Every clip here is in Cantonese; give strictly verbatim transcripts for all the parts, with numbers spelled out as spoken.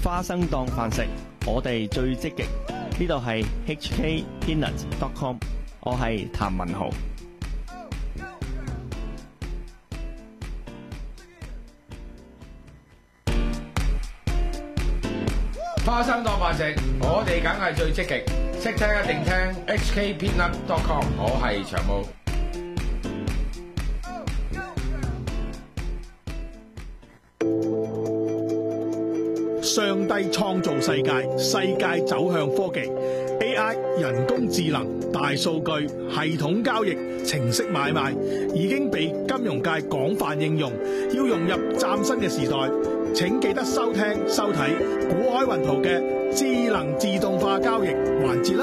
花生當飯食，我哋最積極。呢度係 H K Peanut dot com， 我係譚文豪。 花生當飯食，我哋梗係最積極，識聽一定聽 H K Peanut dot com， 我係長毛。 上帝創造世界，世界走向科技 A I 人工智能、大數據、系統交易、程式買賣已經被金融界廣泛應用，要融入嶄新嘅時代，請記得收聽收睇股海雲圖嘅智能自動化交易環節啦。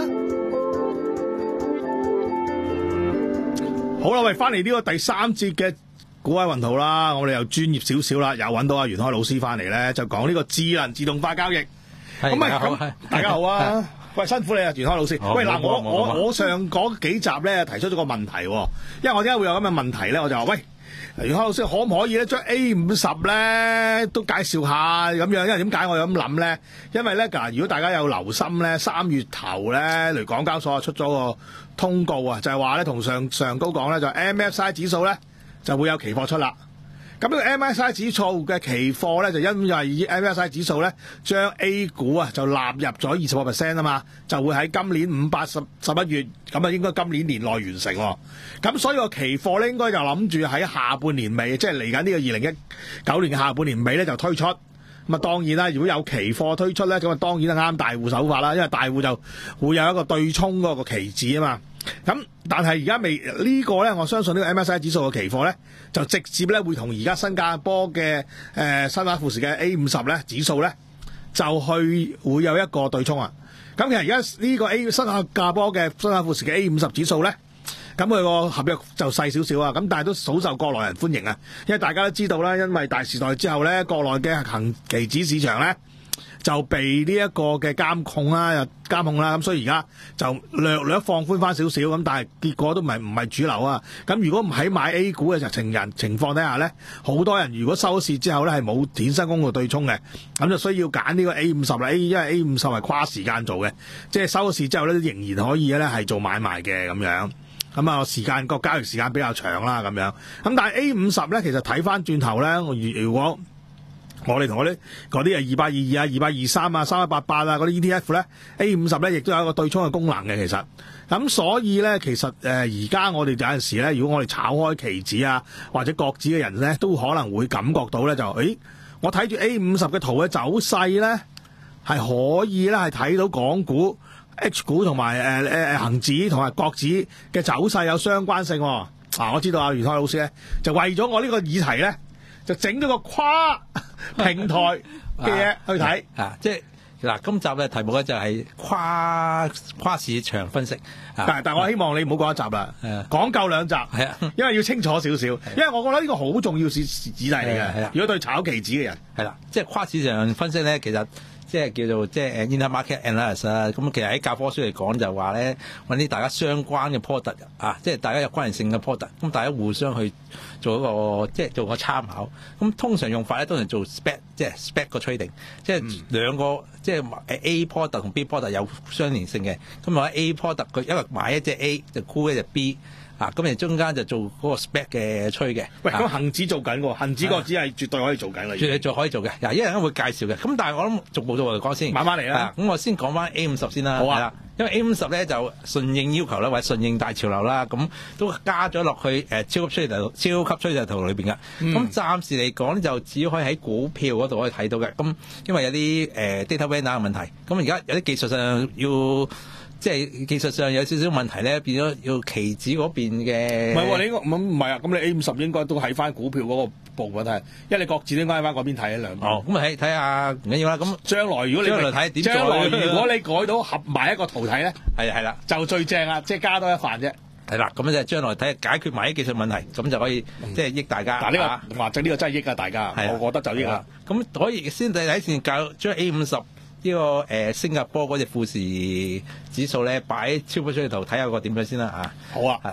好啦，喂，翻嚟呢個第三節嘅股海雲圖啦，我哋又專業少少啦，又揾到阿袁開老師翻嚟咧，就講呢個智能自動化交易。咁啊，咁大家好啊！喂，辛苦你啊，袁開老師。喂，嗱，我我我上嗰幾集咧提出咗個問題，因為我點解會有咁嘅問題咧？我就話喂，袁開老師可唔可以咧將 A 五十咧都介紹下咁樣？因為點解我有咁諗咧？因為咧嗱，如果大家有留心咧，三月頭咧嚟港交所出咗個通告啊，就係話咧同上上高講咧，就 M S C I 指數咧就會有期貨出啦。咁呢個 M S C I 指數嘅期貨咧，就因為 M S C I 指數咧將 A 股啊就納入咗二十個 percent 啊嘛，就會喺今年五八十十一月，咁啊應該今年年內完成喎。咁所以個期貨咧應該就諗住喺下半年尾，即係嚟緊呢個二零一九年嘅下半年尾咧就推出。咁啊當然啦，如果有期貨推出咧，咁啊當然係啱大戶手法啦，因為大戶就會有一個對沖嗰個期指啊嘛。咁但係而家未呢個咧，我相信呢個 M S C I 指數嘅期貨咧，就直接咧會同而家新加坡嘅誒新華富時嘅 A 五十咧指數咧，就去會有一個對沖啊。咁其實而家呢個 A 新加坡嘅新華富時嘅 A 五十指數咧，咁佢個合約就細少少啊，咁但係都好受國內人歡迎啊，因為大家都知道啦，因為大時代之後咧，國內嘅恒期指市場咧就被呢一個嘅監控啦，又監控啦，咁所以而家就略略放寬翻少少，咁但係結果都唔係唔係主流啊。咁如果唔喺買 A 股嘅情人情況底下咧，好多人如果收市之後咧係冇衍生工具對沖嘅，咁就需要揀呢個 A 五十啦。A 因為 A 五十係跨時間做嘅，即係收市之後咧仍然可以咧係做買賣嘅咁樣。咁啊時間個交易時間比較長啦咁樣。咁但係 A 五十咧其實睇翻轉頭咧，如如果我哋同嗰啲嗰啲啊二八二二啊、二八二三啊、三一八八啊嗰啲 E T F 咧 ，A 五十咧亦都有一個對沖嘅功能嘅其實。咁所以咧，其實誒而家我哋有陣時咧，如果我哋炒開期指啊或者國指嘅人咧，都可能會感覺到咧就，誒我睇住 A 五十嘅圖嘅走勢咧，係可以咧係睇到港股、H 股同埋誒誒恆指同埋國指嘅走勢有相關性。啊，我知道阿袁開老師咧，就為咗我呢個議題咧，就整咗個跨平台嘅嘢去睇啊！即係嗱，今集嘅題目咧就係跨跨市場分析。 但係但係我希望你唔好講一集啦，講夠兩集， 係啊， 因為要清楚少少，因為我覺得呢個好重要是議題嚟嘅。如果對炒期指嘅人係啦，即係跨市場分析咧，其實即係叫做即係 intermarket analysis 啦。咁其實喺教科書嚟講就話咧，揾啲大家相關嘅 product 啊，即係大家有關聯性嘅 product，咁大家互相去做一個即係做個參考。咁通常用法咧，都係做 spec， 即係 spec 個 trading， 即係兩個、嗯、即係 A product 同 B product 有相連性嘅。咁或者 A product 佢因為買一隻 A 就沽一隻 B。啊，咁你中間就做嗰個 spec 嘅吹嘅。 喂，咁恒指做緊喎，恒指個指係絕對可以做緊啦。 絕對做可以做嘅。嗱，一陣間會介紹嘅。咁但係我諗逐步逐步嚟講先。慢慢嚟啦。咁我先講翻 A 五十先啦。好啊。因為 A 五十咧就順應要求啦，或者順應大潮流啦，咁都加咗落去誒超級趨勢圖、超級趨勢圖裏邊嘅。咁、嗯、暫時嚟講咧，就只可以喺股票嗰度可以睇到嘅。咁因為有啲誒、呃、data vendor 嘅問題，咁而家有啲技術上要。即係技術上有少少問題咧，變咗要期指嗰邊嘅。 唔係喎，你應該唔唔係啊？咁你 A 五十應該都喺翻股票嗰個部分睇，因為你國指應該喺翻嗰邊睇一兩。哦， 咁啊睇睇下唔緊要啦。咁將來如果你將來睇點做？將來如果你改到合埋一個圖睇咧，係係啦，就最正啦，即係加多一範啫。係啦，咁就將來睇解決埋啲技術問題，咁就可以、嗯、即係益大家。嗱、啊、呢、這個或者呢個真係益啊大家，我覺得就益啦。咁可以先第一先教將 A 五十。呢、這個誒、呃、新加坡嗰隻富時指數咧，擺喺超級趨勢圖睇下個點樣先啦啊！好啊，係啊，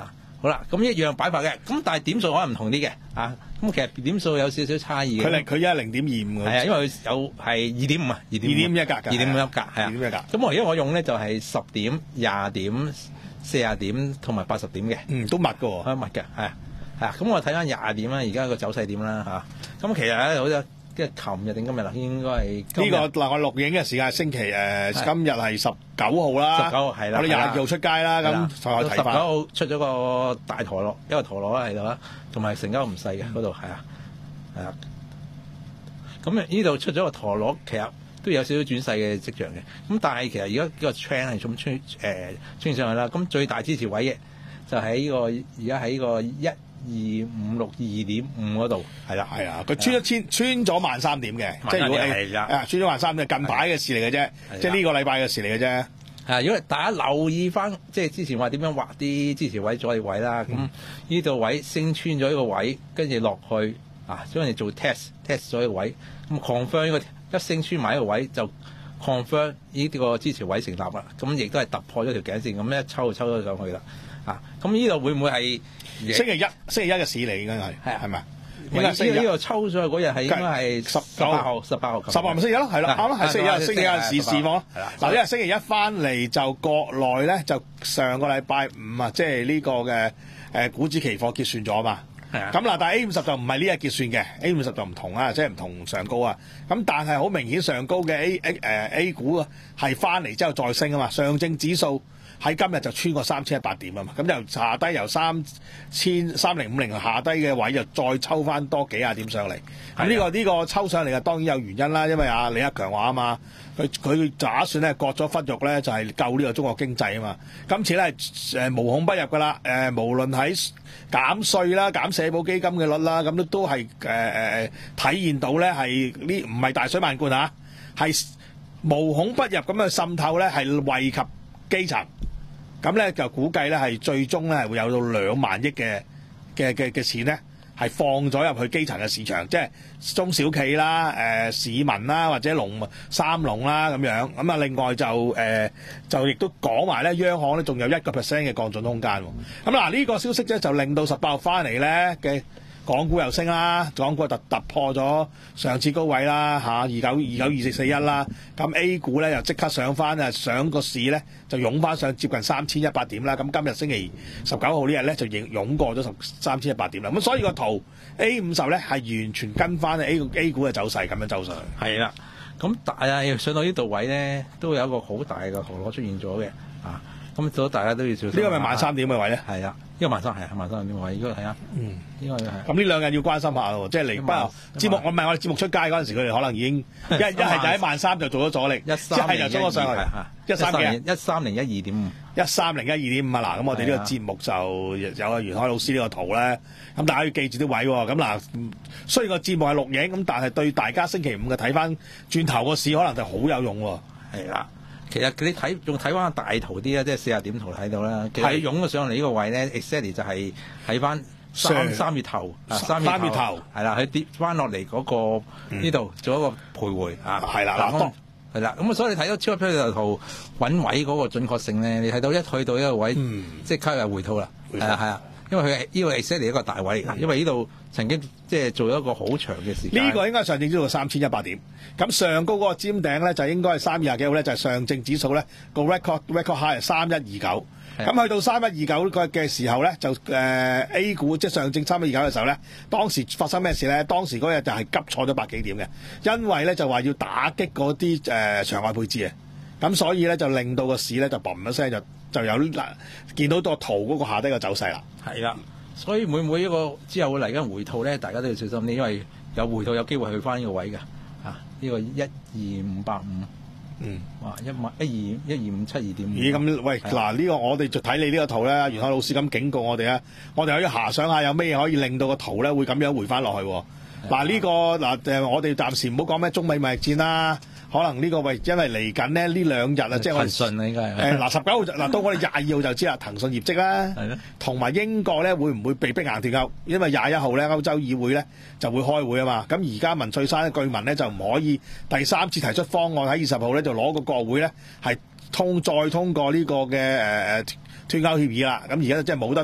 好啦，咁一樣擺法嘅，咁但係點數可能唔同啲嘅啊。咁其實點數有少少差異嘅。 佢嚟佢一係零點二五嘅。 係啊，因為佢有係二點五啊，二點二點一格㗎。 二點五一格係啊。 二點一格。 咁我而家我用咧就係十點、廿點、四十點同埋八十點嘅。 嗯，都密㗎喎。 係密嘅，係啊，係啊。咁我睇翻廿點啦，而家個走勢點啦嚇。咁其實咧好似即係琴日定今日啦，應該係呢個嗱，我錄影嘅時間係星期誒，今日係十九號啦。 十九號係啦。 我哋廿二號出街啦，咁再睇翻。十九號出咗個大陀螺，一個陀螺喺度啦，同埋成交唔細嘅嗰度係啊，係啊。咁呢度出咗個陀螺，其實都有少少轉勢嘅跡象嘅。咁但係其實而家呢個 trend 係咁穿誒穿上去啦。咁最大支持位嘅就喺呢個而家喺呢個一二五六二點五嗰度，係啦， 係啊，佢穿一穿穿咗萬三點嘅，即係如果係啊穿咗萬三點，近排嘅事嚟嘅啫，即係呢個禮拜嘅事嚟嘅啫。 係，如果大家留意翻，即係之前話點樣畫啲支持位、阻力位啦，咁呢度位升穿咗呢個位，跟住落去啊，將嚟做 test test 咗呢個位，咁 confirm 呢個一升穿埋呢個位就 confirm 呢啲個支持位成立啦，咁亦都係突破咗條頸線，咁一抽就抽咗上去啦。啊，咁呢度會唔會係星期一星期一嘅市嚟？應該係係係咪？ 應該星期呢個抽上去嗰日係應該係十八號，十八號， 十八號咪星期一咯，係啦，啱咯，係星期一，星期一市市況咯。嗱，因為星期一翻嚟就國內咧，就上個禮拜五啊，即係呢個嘅誒股指期貨結算咗嘛。咁嗱，但係 A 五十就唔係呢日結算嘅 ，A 五十就唔同啊，即係唔同上高啊。咁但係好明顯上高嘅 A A 誒 A 股係翻嚟之後再升啊嘛，上證指數喺今日就穿過三千一百點啊嘛，咁由下低由三千三零五零下低嘅位就再抽翻多幾廿點上嚟。咁呢個呢個抽上嚟嘅當然有原因啦，因為阿李克強話啊嘛，佢佢打算咧割咗忽肉咧就係救呢個中國經濟啊嘛。今次咧誒無孔不入噶啦，誒無論喺減稅啦、減社保基金嘅率啦，咁都都係誒誒體現到咧係呢唔係大水漫灌嚇，係無孔不入咁嘅滲透咧係惠及基層。咁咧就估計咧係最終咧係會有到兩萬億嘅嘅嘅嘅錢咧係放咗入去基層嘅市場，即係中小企啦、誒、呃、市民啦或者農三農啦咁樣。咁啊另外就誒、呃、就亦都講埋咧，央行咧仲有一個 percent 嘅降準空間。咁嗱呢個消息咧就令到十八號翻嚟咧嘅港股又升啦，港股突突破咗上次高位啦嚇，二九二九二四四一啦。咁 A 股咧又即刻上翻啊，上個市咧就湧翻上接近三千一百點啦。咁今日星期十九號呢日咧就湧湧過咗十三千一百點啦。咁所以個圖 A 五十咧係完全跟翻 A A 股嘅走勢咁樣走上去。 係啦，咁但係上到呢度位咧，都有一個好大嘅陀螺出現咗嘅啊。咁所以大家都要小心。呢個咪萬三點嘅位咧？ 係啊，呢個萬三係啊，萬三點位，應該睇下。嗯，應該係。咁呢兩日要關心下咯，即係嚟不節目，我唔係我哋節目出街嗰陣時，佢哋可能已經一一係就喺萬三就做咗阻力，一係就衝咗上去。一三幾？ 一三零一二點五。 一三零一二點五啊！嗱，咁我哋呢個節目就有阿袁海老師呢個圖咧，咁大家要記住啲位喎。咁嗱，雖然個節目係錄影，咁但係對大家星期五嘅睇翻轉頭個市，可能就好有用喎。 係啦。其實你睇仲睇翻大圖啲啊，即係四十點圖睇到啦。其實你湧咗上嚟呢個位咧 exactly 就係睇翻三三月頭，三月頭係啦，佢跌翻落嚟嗰個呢度做一個徘徊啊， 係啦，嗱， 係啦。咁所以你睇到超級圖圖揾位嗰個準確性咧，你睇到一去到一個位，即刻又回吐啦，係啊係啊，因為佢係呢個 exactly 一個大位嚟㗎，因為呢度曾經即係做咗一個好長嘅時間。 呢個應該係上證指數三千一百點，咁上高嗰個尖頂咧就應該係三月廿幾號咧，就係上證指數咧個 record record high 係三一二九。咁去到三一二九嘅時候咧，就誒、呃、A 股即係上證三一二九嘅時候咧，當時發生咩事咧？當時嗰日就係急挫咗百幾點嘅，因為咧就話要打擊嗰啲誒場外配置啊，咁所以咧就令到個市咧就嘣一聲就就有嗱見到個圖嗰個下低嘅走勢啦。 係啦，所以每每一個之後會嚟緊回吐咧，大家都要小心啲，因為有回吐有機會去翻呢個位嘅啊，呢、這個一二五八五。嗯，哇！一萬一二一二五七二點五。 咦？咁喂，嗱呢個我哋就睇你呢個圖咧，袁海老師咁警告我哋啊，我哋可以遐想下有咩嘢可以令到個圖咧會咁樣回翻落去。嗱呢、這個嗱誒，我哋暫時唔好講咩中美貿易戰啦。可能呢個喂，因為嚟緊呢呢兩日啊，即係我騰訊啊，應該係誒嗱十九號就嗱到我哋廿二號就知啦，騰訊業績啦，同埋英國咧會唔會被逼硬脫歐？因為廿一號咧歐洲議會咧就會開會啊嘛。咁而家文翠珊嘅據聞咧就唔可以第三次提出方案，喺二十號咧就攞個國會咧係通再通過呢個嘅誒誒脫歐協議啦。咁而家即係冇得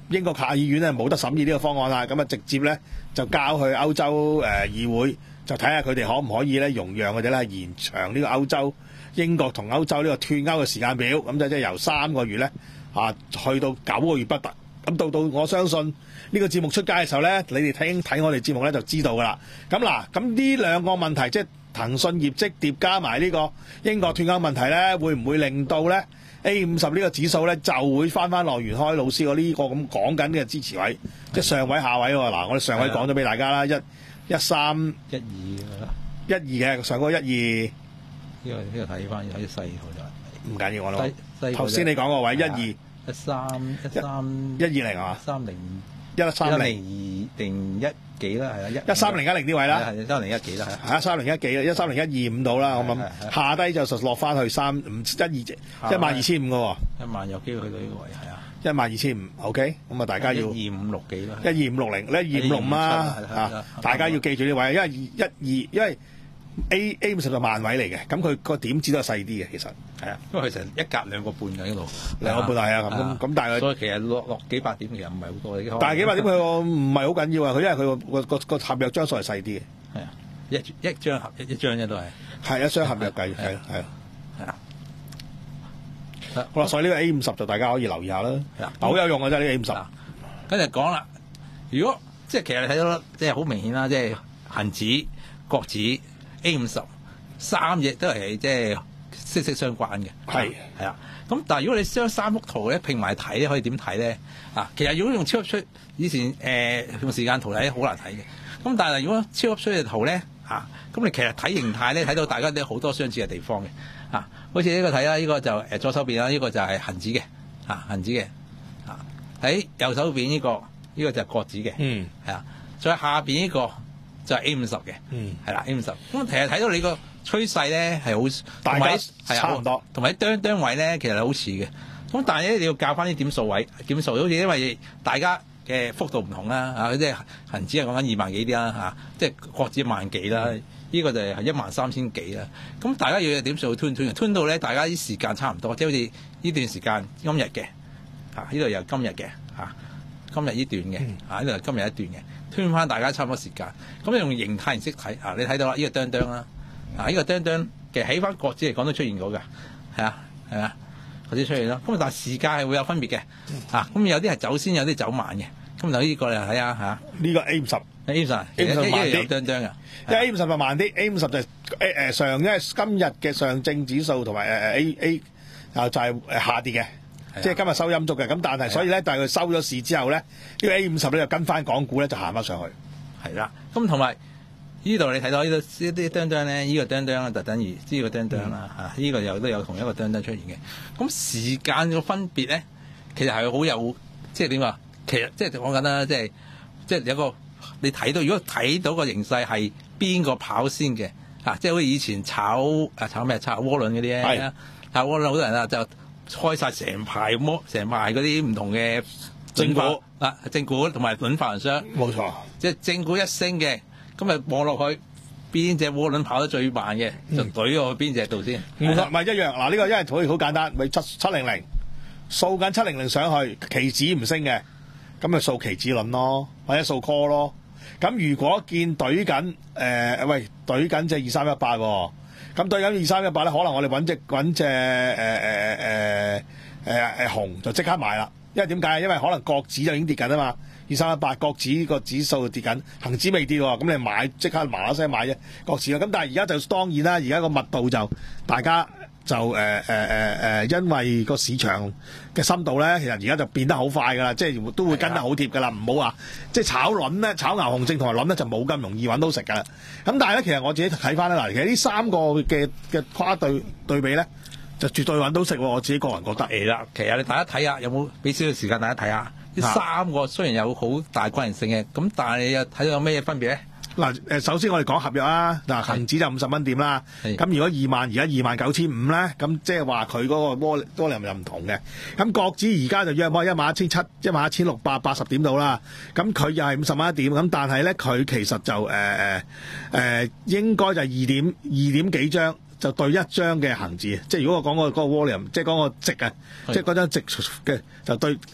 英國下議院咧冇得審議呢個方案啦，咁啊直接咧就交去歐洲誒、呃、議會，就睇下佢哋可唔可以咧容讓佢哋咧延長呢個歐洲英國同歐洲呢個脱歐嘅時間表，咁就即係由三個月咧啊去到九個月不等。咁到到我相信呢個節目出街嘅時候咧，你哋睇睇我哋節目咧就知道噶啦。咁嗱，咁呢兩個問題即係騰訊業績疊加埋呢個英國脱歐問題咧，會唔會令到咧 A 五十呢個指數咧就會翻翻落袁開老師個呢個咁講緊嘅支持位，即係上位下位喎。嗱，我哋上位講咗俾大家啦，一一三一二一二嘅上嗰一二， 呢個呢個睇翻有啲細號就唔緊要我諗。 細頭先你講個位一二一三一三一二零啊， 三零一三零二零一幾啦，係啊一一三零一零呢位啦， 係一三零一幾啦， 係啊三零一幾一三零一二五到啦，我諗下低就實落翻去三五一二一萬二千五嘅喎， 一萬有機會去到呢個位係啊， 一萬二千五 OK， 咁啊大家要一二五六幾啦， 一二五六零咧一二五六嘛啊，大家要記住呢位，因為一二因為 A A 五十就萬位嚟嘅，咁佢個點子都係細啲嘅，其實係啊， 因為佢成一格兩個半嘅呢度， 兩個半係啊咁咁，但係所以其實落落幾百點其實唔係好多嘅， 但係幾百點佢唔係好緊要啊，佢因為佢個個個個合約張數係細啲嘅， 係啊，一一張合一張啫都係， 係一張合約計係係啊， 係啊。 好啦，所以呢個 A 五十就大家可以留意下啦，好有用嘅啫呢個 A 五十。 跟住講啦，如果即係其實你睇到即係好明顯啦，即係恒指、國指、A 五十三隻都係即係息息相關嘅。 係係啊，咁但係如果你將三幅圖咧拼埋睇咧，可以點睇咧？啊，其實如果用超級出以前誒、呃、用時間圖睇好難睇嘅。咁但係如果超級出嘅圖咧，啊，咁你其實睇形態咧睇到大家都有好多相似嘅地方嘅。啊，好似呢個睇啦，呢、這個就誒左手邊啦，呢、這個就係恒指嘅，啊恒指嘅，啊喺右手邊呢、這個呢、這個就係國指嘅， 嗯， 係啊，再下邊呢個就係 A 五十嘅， 嗯， 係啦 A 五十，咁其實睇到你個趨勢咧係好， 大家差唔多， 同埋啲釘釘位咧其實好似嘅，咁但係咧你要教翻啲點數位，點數好似因為大家嘅幅度唔同啦，啊即係恒指係講緊二萬幾啲啦，嚇，即係國指萬幾啦。嗯呢個就係一萬三千幾啦，咁大家要有點數吞吞吞到咧，大家啲時間差唔多，即係好似呢段時間今日嘅，啊呢度又今日嘅，啊今日呢段嘅，啊呢度係今日一段嘅，吞翻大家差唔多時間，咁你用形態形式睇，啊你睇到啦，呢個釘釘啦，啊呢個釘釘其實喺翻國指嚟講都出現過㗎，係啊係啊，國指出現啦，咁但係時間係會有分別嘅，啊咁有啲係走先，有啲走慢嘅，咁就呢個你睇下嚇， 呢個 A 五十。 A 五十 A 五十慢啲，有釘釘嘅， 因為 A 五十就慢啲 ，A 五十就誒誒上，因為今日嘅上證指數同埋誒誒 A A 啊就係誒下跌嘅，即係今日收陰燭嘅。咁但係所以咧，但係佢收咗市之後咧，呢個 A 五十咧就跟翻港股咧就行翻上去。 係啦，咁同埋呢度你睇到呢度呢啲釘釘咧，呢個釘釘就等於呢個釘釘啦嚇，呢個又都有同一個釘釘出現嘅。咁時間嘅分別咧，其實係好有即係點啊？其實即係講緊啦，即係即係有一個。你睇到，如果睇到個形勢係邊個跑先嘅，啊，即係好似以前炒啊炒咩炒渦輪嗰啲咧，炒渦輪好多人啊就開晒成排摩成排嗰啲唔同嘅正股啊，正股同埋輪發行商， 冇錯， 即係正股一升嘅，咁啊望落去邊隻渦輪跑得最慢嘅，就懟落去邊隻度先。 唔錯，咪一樣嗱，呢個因為好好簡單，咪七七零零掃緊七零零上去，期指唔升嘅。咁咪掃期指輪咯，或者掃 call 咯。咁如果見懟緊誒喂懟緊隻二三一八喎，咁懟緊二三一八咧，可能我哋揾隻揾隻誒誒誒誒誒紅就即刻買啦。因為點解？因為可能國指就已經跌緊啊嘛，二三一八國指個指數跌緊，恒指未跌喎，咁你買即刻麻麻聲買啫國指啦。咁但係而家就當然啦，而家個密度就大家。就誒誒誒誒，因為個市場嘅深度咧，其實而家就變得好快㗎啦，即係都會跟得好貼㗎啦，唔好話即係炒輪咧，炒牛熊證同埋輪咧就冇咁容易揾到食㗎啦。咁但係咧，其實我自己睇翻咧，嗱，其實呢三個嘅嘅跨對對比咧，就絕對揾到食喎。我自己個人覺得係啦。其實你大家睇下，有冇俾少少時間大家睇下呢三個雖然有好大關聯性嘅，咁但係你又睇到有咩分別咧？ 嗱誒，首先我哋講合約啦。嗱，恒指就五十蚊點啦。咁如果二萬而家二萬九千五咧，咁即係話佢嗰個窩窩量又唔同嘅。咁國指而家就約摸一萬一千七、一萬一千六百八十點到啦。咁佢又係五十蚊一點。咁但係咧，佢其實就誒誒誒應該就係二點二點幾張就對一張嘅恒指。即係如果我講個嗰個窩量，即係講個值啊，即係嗰張值嘅就對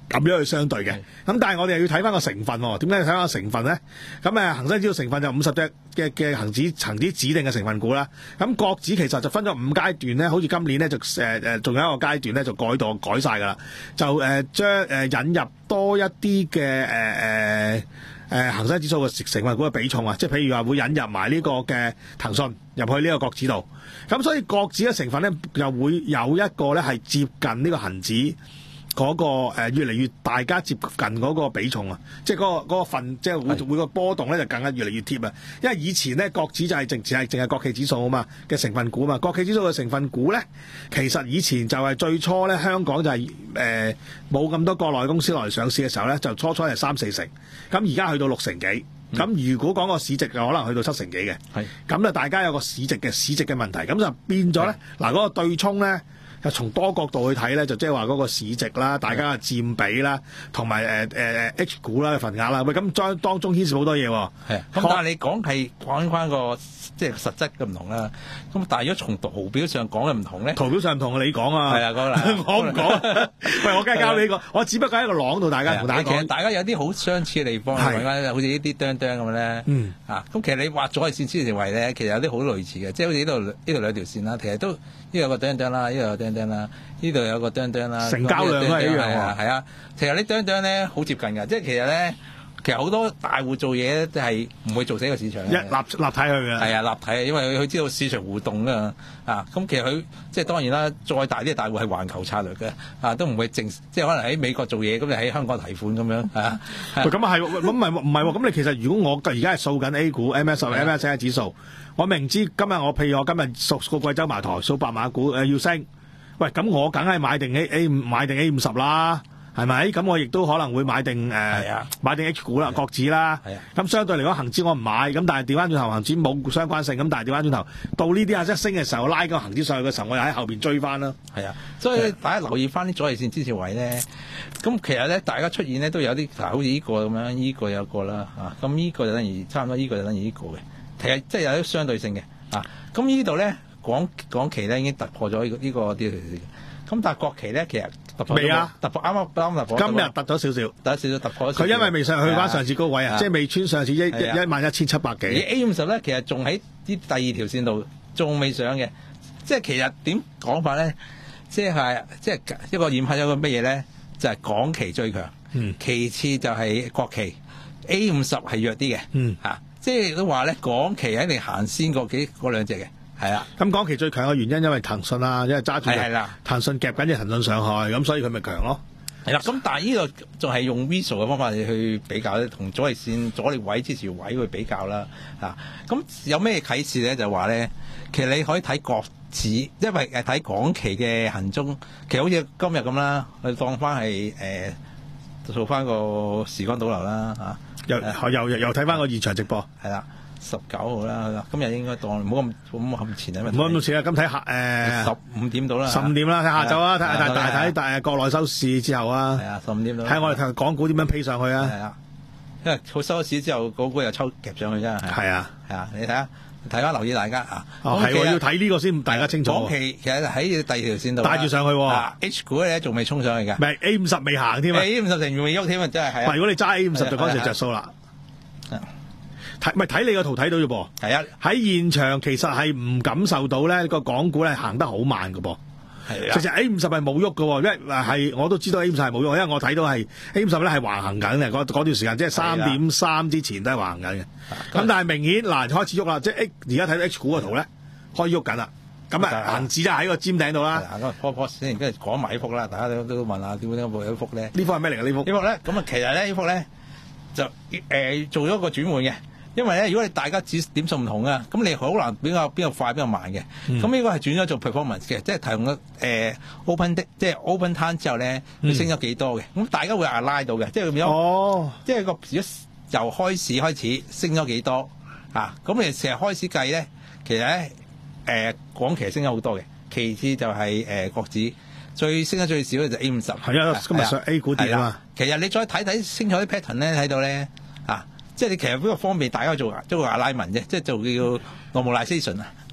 咁樣去相對嘅。咁但係我哋又要睇翻個成分喎。點解要睇翻個成分咧？咁誒恒生指數成分就五十隻嘅嘅恒指恒指指定嘅成分股啦。咁國指其實就分咗五階段咧，好似今年咧就誒誒仲有一個階段咧就改到改晒㗎啦，就誒將誒引入多一啲嘅誒誒誒恒生指數嘅成分股嘅比重啊，即係譬如話會引入埋呢個嘅騰訊入去呢個國指度。咁所以國指嘅成分咧又會有一個咧係接近呢個恒指。嗰、那個、呃、越嚟越大家接近嗰個比重啊，即係嗰、那個嗰、那個份，即係會會個波動咧就更加越嚟越貼啊。因為以前咧國指就係淨淨係淨係國企指數啊嘛嘅成分股啊嘛，國企指數嘅成分股咧，其實以前就係最初咧香港就係誒冇咁多國內公司落嚟上市嘅時候咧，就初初係三四成，咁而家去到六成幾，咁、嗯、如果講個市值就可能去到七成幾嘅，係咁就大家有個市值嘅市值嘅問題，咁就變咗咧嗱嗰個對沖咧。從多角度去睇咧，就即係話嗰個市值啦，大家嘅佔比啦，同埋誒誒 H 股啦嘅份額啦，喂咁當當中牽涉好多嘢喎。係，咁但係你講係講翻個即係實質嘅唔同啦。咁但係如果從圖表上講嘅唔同咧，圖表上唔同你講啊。係啊，講我唔講。喂，我梗係交你個，我只不過喺一個廊度，大家同大家講。其實大家有啲好相似嘅地方，係好似呢啲釘釘咁咧。嗯。啊，咁其實你畫咗嘅線支持位咧，其實有啲好類似嘅，即係好似呢度呢度兩條線啦，其實都。呢度有個釘釘啦，呢度有釘釘啦，呢度有個釘釘啦。成交量都係一樣喎。係啊，其實啲釘釘咧好接近㗎，即係其實咧，其實好多大戶做嘢咧都係唔會做死個市場。一立立體去嘅。係啊，立體，因為佢知道市場互動㗎啊。咁其實佢即係當然啦，再大啲嘅大戶係環球策略嘅啊，都唔會淨即係可能喺美國做嘢，咁就喺香港提款咁樣啊。咁啊係，咁唔係唔係喎？咁你其實如果我而家係掃緊 A 股 M S M S C 指數。我明知今日我譬如我今日數個貴州茅台數白馬股誒、呃、要升，喂咁我梗係買定 A A 買定 A 五十啦，係咪？咁我亦都可能會買定誒、呃、買定 H 股啦、國指啦。咁相對嚟講恒指我唔買，咁但係調翻轉頭恒指冇相關性，咁但係調翻轉頭到呢啲啊一升嘅時候拉個恒指上去嘅時候，我又喺後邊追翻啦。係啊，所以大家留意翻啲阻力線支持位咧。咁其實咧，大家出現咧都有啲好似呢個咁樣，呢、這個有一個啦嚇，咁呢個就等於差唔多，呢個就等於呢個嘅。其實即係有啲相對性嘅啊，咁呢度咧港港期咧已經突破咗呢、這個呢、這個啲條線，咁但係國期咧其實突破未啊？突破啱啱啱突破，今日突咗少少，突咗少少突破咗。佢因為未上去翻上次高位啊，即係未穿上次一一萬一千七百幾。而 A 五十咧其實仲喺啲第二條線度，仲未上嘅。即係其實點講法咧？即係即係一個染黑咗個乜嘢咧？就係、是、港期最強、嗯，其次就係國期 A 五十係弱啲嘅，嗯嚇。即係都話咧，港期一定行先過幾嗰兩隻嘅，係啊。咁港期最強嘅原因因為騰訊啦，因為揸住騰訊夾緊隻騰訊上去，咁所以佢咪強咯。係啦，咁但係呢個仲係用 visual 嘅方法去比較咧，同阻力線、阻力位、支持位去比較啦。啊，咁有咩啟示咧？就話咧，其實你可以睇國指，因為誒睇港期嘅行蹤，其實好似今日咁啦，去當翻係誒做翻個時光倒流啦，嚇。又又又又睇翻個現場直播，係啦，十九號啦，今日應該當唔好咁咁咁前啊，唔好咁前啊，咁睇下誒十五點到啦，十五點啦，睇下晝啊，睇大大睇大國內收市之後啊，係啊，十五點到，睇我哋睇港股點樣披上去啊，係啊，因為佢收市之後，港股又抽夾上去真係，係啊，係啊，你睇下，大家留意大家啊，哦係喎，要睇呢個先，大家清楚。港期其實喺第二條線度帶住上去，H 股咧仲未衝上去嘅，唔係 A 五十未行添啊 ，A 五十成未喐添啊，真係係。如果你揸 A 五十就嗰陣着數啦。睇咪睇你個圖睇到啫噃，係啊，喺現場其實係唔感受到咧個港股咧行得好慢㗎噃，係啊，其實 A 五十係冇喐㗎喎，因為係我都知道 A 五十係冇喐，因為我睇到係 A 五十咧係橫行緊嘅，嗰嗰段時間即係三點三之前都係橫行緊嘅，咁但係明顯嗱開始喐啦，即係而家睇到 H 股個圖咧開始喐緊啦，咁啊恒指就喺個尖頂度啦，咁啊 pause 先，跟住講埋呢幅啦，大家都都問下點解會有呢幅咧？呢幅係咩嚟㗎？呢幅呢幅咧，咁啊其實咧呢幅咧就誒、呃、做咗個轉換嘅。因為咧，如果你大家指點數唔同啊，咁你好難比較邊個快邊個慢嘅。咁呢個係轉咗做 performance 嘅，即係提供咗誒 open 的，即係 open time 之後咧，佢升咗幾多嘅。咁、嗯、大家會 align 到嘅，即係咁樣。哦，即係個如果由開始開始升咗幾多啊？咁你成日開始計咧，其實咧誒港期升咗好多嘅，其次就係、是、誒、呃、國指最升得最少嘅就 A 五十。係啊，今日上 A 股跌啊嘛。其實你再睇睇清楚啲 pattern 咧，睇到咧啊。即係你其實呢個方面大家做做個 alignment 啫，即係做叫 normalization 啊，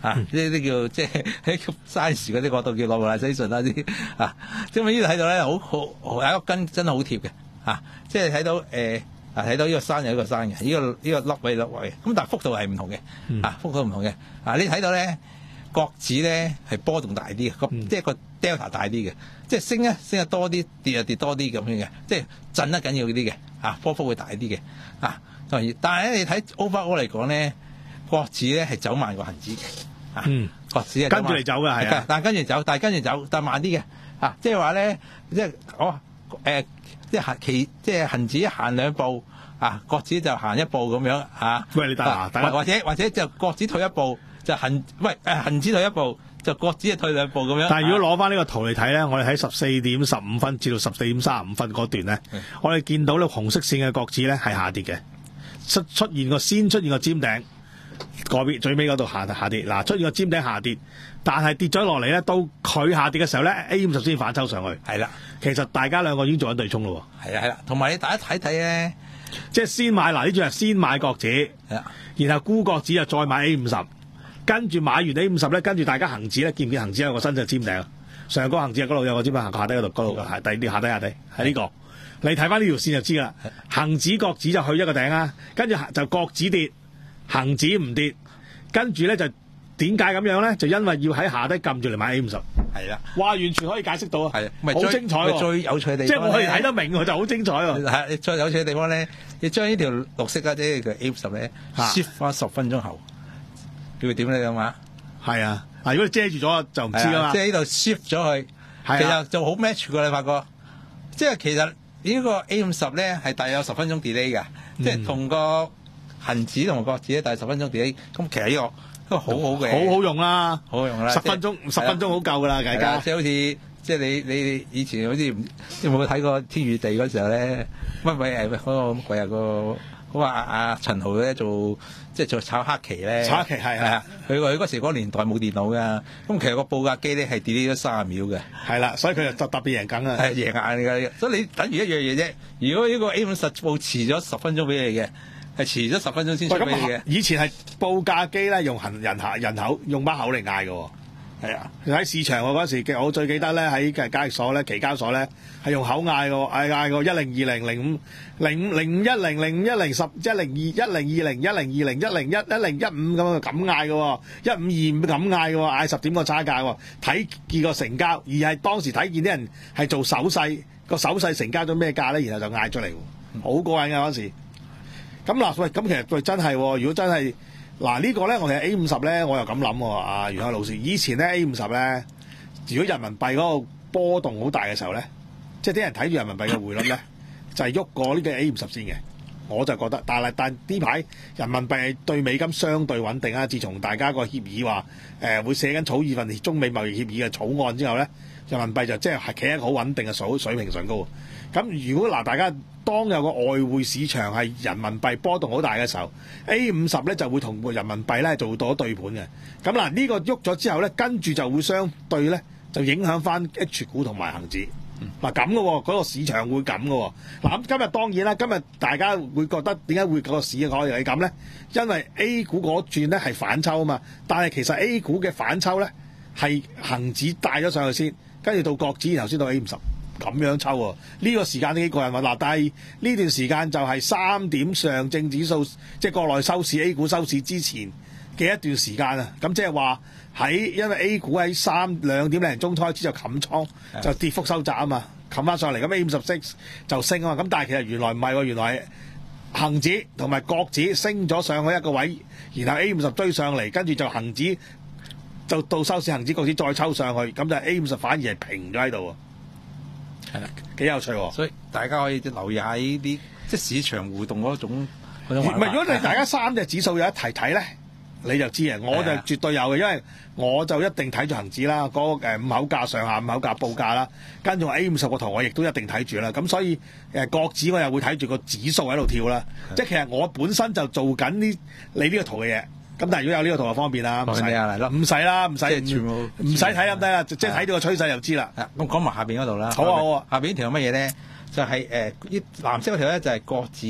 啊，呢啲叫即係喺 size 嗰啲角度叫 normalization 啦啲啊，即係呢度睇到咧，好好有一個根真係好貼嘅啊，即係睇到誒啊睇到呢個山有一個山嘅，呢、這個呢、這個粒位粒位嘅，咁但係幅度係唔同嘅、嗯、啊，幅度唔同嘅啊，你睇到咧角子咧係波動大啲嘅，嗯、即係個 delta 大啲嘅，即係升咧升得多啲，跌就跌多啲咁樣嘅，即係震得緊要啲嘅啊，波幅會大啲嘅啊，但係咧你睇 overall 嚟講咧，角子咧係走慢過恒指嘅。啊，嗯，角子係跟住嚟走嘅係啊， 但係跟住走，但係跟住走，但係慢啲嘅，啊，即係話咧，即係我誒，即係行其即係恒指行兩步，啊，角子就行一步咁樣，啊， 喂你大或或者或者就角子退一步，就恒喂誒恒指退一步，就角子就退兩步咁樣。 但係如果攞翻呢個圖嚟睇咧，我哋喺十四點十五分至到十四點三十五分嗰段咧，嗯、我哋見到咧紅色線嘅角子咧係下跌嘅，出出現個先出現個尖頂。個別最尾嗰度下下跌，嗱出現個尖頂下跌，但係跌咗落嚟咧，到佢下跌嘅時候咧 ，A 五十先反抽上去。係啦，其實大家兩個已經做緊對沖咯。 係啊係啦，同埋你大家睇睇咧， 即係先買嗱呢轉係先買角子，係啦，然後沽角子就再買 A 五十，跟住買完 A 五十咧，跟住大家恒指咧，見唔見恒指有個新嘅尖頂？上個恒指嗰度有個尖頂，下底嗰度嗰度係第啲下底下底係呢、這個。你睇翻呢條線就知啦，恒指角子就去一個頂啊，跟住就角子跌。恒指唔跌，跟住咧就點解咁樣咧？就因為要喺下低撳住嚟買 A 五十，係啦，哇，完全可以解釋到啊，係好精彩喎， 最有趣嘅地方， 即係我可以睇得明佢就好精彩喎。 係你最有趣嘅地方咧，你將呢條綠色嘅即係 A 五十咧 shift 翻十分鐘後，佢會點咧咁啊？係啊，嗱，如果你遮住咗就唔知㗎嘛。 即係呢度 shift 咗去，其實就好 match 㗎，你發覺，即係其實呢個 A 五十咧係大約有十分鐘 delay 㗎，即係同個。恒指同角子咧，大十分鐘跌，咁其實呢個都好好嘅， 好好用啦， 好好用啦， 十分鐘十分鐘好夠噶啦，大家。 即係好似即係你你以前好似有冇睇過天與地嗰時候咧？乜鬼誒嗰個乜鬼啊？個嗰個阿阿陳豪咧做即係做炒黑期咧， 炒黑期係係啊！ 佢佢嗰時嗰個年代冇電腦噶，咁其實個報價機咧係 delay 咗三十秒嘅， 係啦，所以佢就特別贏緊啊， 係贏硬㗎，所以你等於一樣嘢啫。如果呢個 A 五十報遲咗十分鐘俾你嘅。係遲咗十分鐘先出俾你嘅。以前係報價機咧，用人人口人口用把口嚟嗌嘅，係啊。喺市場我嗰時，我最記得咧喺嘅交易所咧、期交所咧係用口嗌嘅，嗌嗌個一零二零零五零五零五一零零五一零十一零二一零二零一零二零一零一一零一五咁咁嗌嘅，一五二五咁嗌嘅，嗌十點個差價，睇見個成交，而係當時睇見啲人係做手勢，個手勢成交咗咩價咧，然後就嗌出嚟，好過癮嘅嗰時。咁嗱，喂，咁其實喂真係，如果真係嗱呢個咧，我其實 A 五十咧，我又咁諗喎，阿袁海老師，以前咧 A 五十咧，如果人民幣嗰個波動好大嘅時候咧，即係啲人睇住人民幣嘅匯率咧，就係喐過呢個 A 五十先嘅，我就覺得，但係但呢排人民幣對美金相對穩定啊，自從大家個協議話誒、呃、會寫緊草擬份中美貿易協議嘅草案之後咧，人民幣就即係係企喺一個好穩定嘅水水平上高。咁如果嗱，大家當有個外匯市場係人民幣波動好大嘅時候 ，A 五十咧就會同人民幣咧做到對盤嘅。咁嗱呢個喐咗之後咧，跟住就會相對咧就影響翻 H 股同埋恒指。嗱咁嘅喎，嗰、嗰個市場會咁嘅喎。嗱咁今日當然啦，今日大家會覺得點解會個市可以係咁咧？因為 A 股嗰轉咧係反抽啊嘛，但係其實 A 股嘅反抽咧係恒指帶咗上去先，跟住到國指，然後先到 A 五十。咁樣抽喎，呢、這個時間都幾過癮喎。嗱，但係呢段時間就係三點上證指數，即係國內收市 A 股收市之前嘅一段時間啊。咁即係話喺因為 A 股喺三兩點零鐘開始就冚倉，就跌幅收窄啊嘛，冚翻上嚟，咁 A 五十升就升啊嘛。咁但係其實原來唔係喎，原來係恒指同埋國指升咗上去一個位，然後 A 五十追上嚟，跟住就恒指就到收市，恒指國指再抽上去，咁就 A 五十反而係平咗喺度。係啦，幾有趣喎！ 所以大家可以留意下呢啲即係市場互動嗰種嗰種。唔係， 如果你大家三隻指數有一題睇咧，你就知啊！我就絕對有嘅，因為我就一定睇住恒指啦，嗰、那個誒五口價上下五口價報價啦，跟住 A 五十個圖我亦都一定睇住啦。咁所以誒國指我又會睇住個指數喺度跳啦。即係其實我本身就做緊呢你呢個圖嘅嘢。咁但係如果有呢個圖就方便啦，唔使唔使啦，唔使唔使睇咁低啦，即係睇到個趨勢就知啦。 咁講埋下邊嗰度啦。 好啊好啊， 下邊條係乜嘢咧？就係誒呢藍色嗰條咧就係國指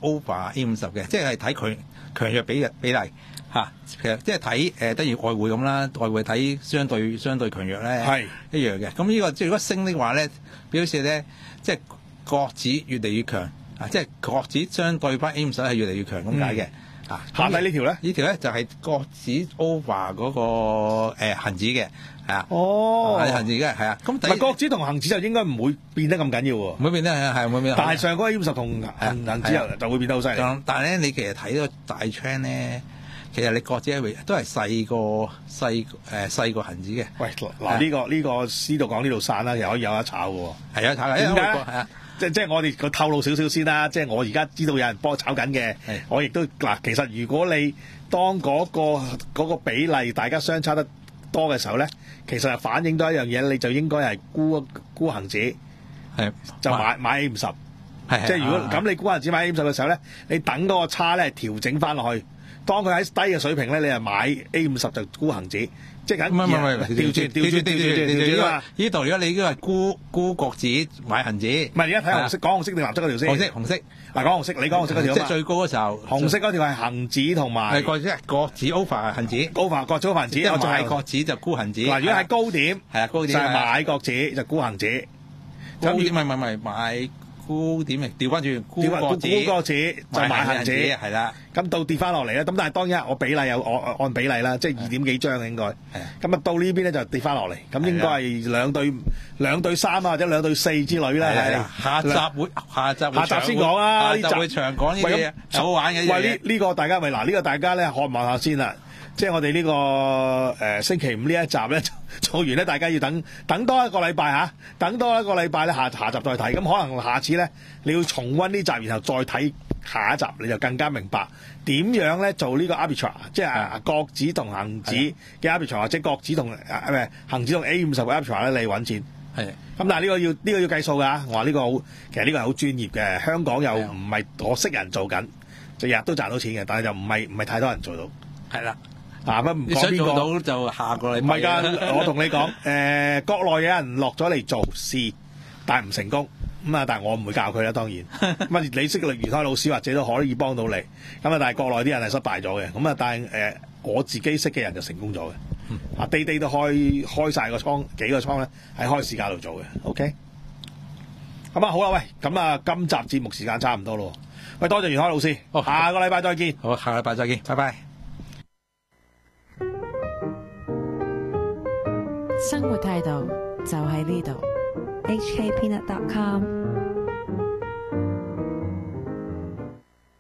over A 五十嘅，即係睇強強弱比比例嚇。其實即係睇誒，等於外匯咁啦，外匯睇相對相對強弱咧係一樣嘅。咁呢個即係如果升的話咧，表示咧即係國指越嚟越強啊！即係國指相對翻 A 五十係越嚟越強咁解嘅。啊， 下底呢條咧？ 呢條咧就係國指 over 嗰個誒恆指嘅，係啊。 哦， 係恆指嘅，係啊。咁唔係國指同恆指就應該唔會變得咁緊要喎。 唔會變得係係唔會變。 但係上嗰 A 五十同恆恆指就就會變得好犀利。 但係咧，你其實睇個大 trend 咧，其實你國指係都係細過細誒細過恆指嘅。 喂，嗱呢個呢個呢度講呢度散啦，又可以有得炒嘅喎。 係啊，炒嘅。 點解？ 係啊。 即即係我哋個透露少少先啦，即係我而家知道有人幫我炒緊嘅，我亦都嗱，其實如果你當嗰、嗰個嗰個比例大家相差得多嘅時候咧，其實係反映到一樣嘢，你就應該係沽沽恆指， 係就買買 A 五十，即係如果咁、啊、你沽恆指買 A 五十嘅時候咧，你等嗰個差咧調整翻落去，當佢喺低嘅水平咧，你係買 A 五十就沽恆指。即係咁， 唔係唔係，調轉調轉調轉調轉啊！呢度如果你呢個係沽沽國指買恆指，唔係而家睇紅色講紅色定藍色嗰條先？ 紅色紅色嗱，講紅色，你講紅色嗰條啊嘛。 即係最高嗰時候， 紅色嗰條係恆指同埋係國指國指 over 恆指 over 國指 over 恆指， 我就係國指就沽恆指。 嗱，如果係高點係啊高點就係買國指就沽恆指。 高點唔係唔係買高點嚟調翻轉沽國指， 沽國指就買恆指係啦。 咁到跌翻落嚟咧，咁但係當然我比例有按按比例啦，即係二點幾張嘅應該。咁啊到呢邊咧就跌翻落嚟，咁應該係兩對兩對三啊，或者兩對四之類啦。係下集會下集下集先講啊，呢集會長講呢啲嘢，好玩嘅。 喂，呢呢個大家喂嗱呢個大家咧渴望下先啦。即係我哋呢、這個誒、呃、星期五呢一集咧做完咧，大家要等等多一個禮拜嚇，等多一個禮拜咧下下集再睇。咁可能下次咧你要重溫呢集，然後再睇下一集，你就更加明白點樣咧做呢個 arbitrage，即係國指同恆指嘅 arbitrage，或者國指同誒唔係恆指同 A 五十嘅 arbitrage 咧，你揾錢。係。咁但係呢個要呢、這個要計數㗎。我話呢個好，其實呢個係好專業嘅。香港又唔係我識人做緊，就日日都賺到錢嘅，但係就唔係唔係太多人做到。係啦。啊乜唔講邊個？ 你想做到就下個禮拜。 唔係㗎，我同你講，誒、呃、國內有人落咗嚟做試，但係唔成功咁啊！但係我唔會教佢啦，當然。咁啊，你識嘅袁開老師或者都可以幫到你。咁啊，但係國內啲人係失敗咗嘅。咁啊，但係誒、呃、我自己識嘅人就成功咗嘅。啊，地地都開開曬個倉，幾個倉咧喺開市價度做嘅。OK。咁啊好啦，喂，咁啊今集節目時間差唔多咯。喂，多謝袁開老師。 哦， 下個禮拜再見。 好，下個禮拜再見，拜拜。 生活態度就喺呢度。H K Peanut dot com